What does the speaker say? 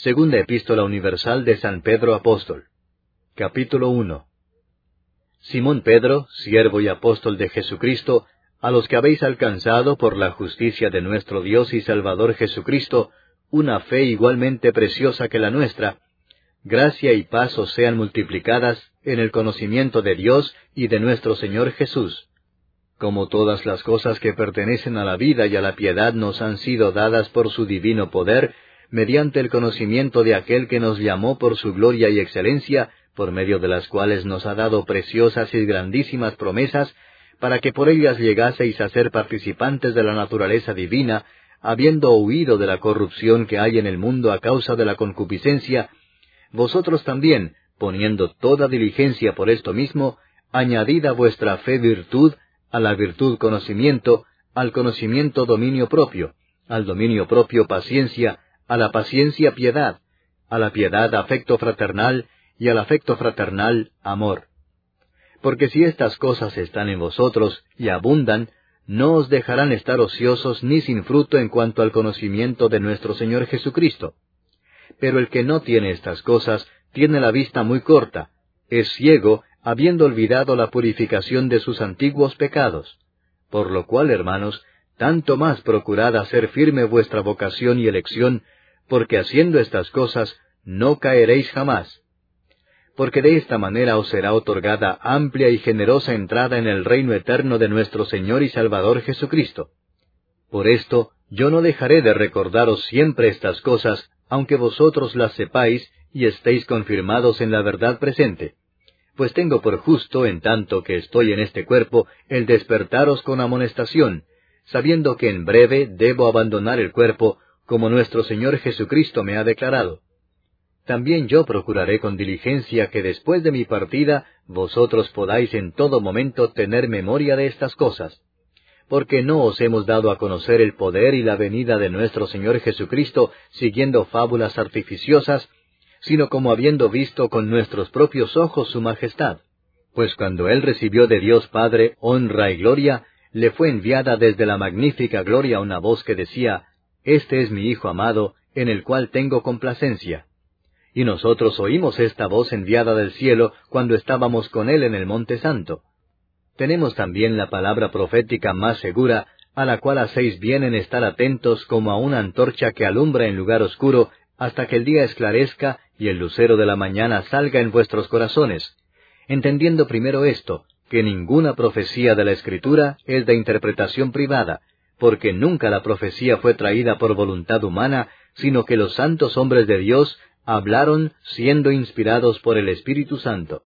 Segunda Epístola Universal de San Pedro Apóstol. Capítulo 1. Simón Pedro, siervo y apóstol de Jesucristo, a los que habéis alcanzado por la justicia de nuestro Dios y Salvador Jesucristo, una fe igualmente preciosa que la nuestra, gracia y paz os sean multiplicadas en el conocimiento de Dios y de nuestro Señor Jesús. Como todas las cosas que pertenecen a la vida y a la piedad nos han sido dadas por su divino poder, mediante el conocimiento de aquel que nos llamó por su gloria y excelencia, por medio de las cuales nos ha dado preciosas y grandísimas promesas, para que por ellas llegaseis a ser participantes de la naturaleza divina, habiendo huido de la corrupción que hay en el mundo a causa de la concupiscencia, vosotros también, poniendo toda diligencia por esto mismo, añadid a vuestra fe virtud, a la virtud conocimiento, al conocimiento dominio propio, al dominio propio paciencia, a la paciencia piedad, a la piedad afecto fraternal, y al afecto fraternal amor. Porque si estas cosas están en vosotros y abundan, no os dejarán estar ociosos ni sin fruto en cuanto al conocimiento de nuestro Señor Jesucristo. Pero el que no tiene estas cosas tiene la vista muy corta, es ciego, habiendo olvidado la purificación de sus antiguos pecados. Por lo cual, hermanos, tanto más procurad hacer firme vuestra vocación y elección, porque haciendo estas cosas no caeréis jamás. Porque de esta manera os será otorgada amplia y generosa entrada en el reino eterno de nuestro Señor y Salvador Jesucristo. Por esto, yo no dejaré de recordaros siempre estas cosas, aunque vosotros las sepáis y estéis confirmados en la verdad presente. Pues tengo por justo, en tanto que estoy en este cuerpo, el despertaros con amonestación, sabiendo que en breve debo abandonar el cuerpo, como nuestro Señor Jesucristo me ha declarado. También yo procuraré con diligencia que después de mi partida vosotros podáis en todo momento tener memoria de estas cosas, porque no os hemos dado a conocer el poder y la venida de nuestro Señor Jesucristo siguiendo fábulas artificiosas, sino como habiendo visto con nuestros propios ojos su majestad. Pues cuando Él recibió de Dios Padre honra y gloria, le fue enviada desde la magnífica gloria una voz que decía, «Este es mi Hijo amado, en el cual tengo complacencia». Y nosotros oímos esta voz enviada del cielo cuando estábamos con Él en el Monte Santo. Tenemos también la palabra profética más segura, a la cual hacéis bien en estar atentos como a una antorcha que alumbra en lugar oscuro, hasta que el día esclarezca y el lucero de la mañana salga en vuestros corazones, entendiendo primero esto, que ninguna profecía de la Escritura es de interpretación privada, porque nunca la profecía fue traída por voluntad humana, sino que los santos hombres de Dios hablaron siendo inspirados por el Espíritu Santo.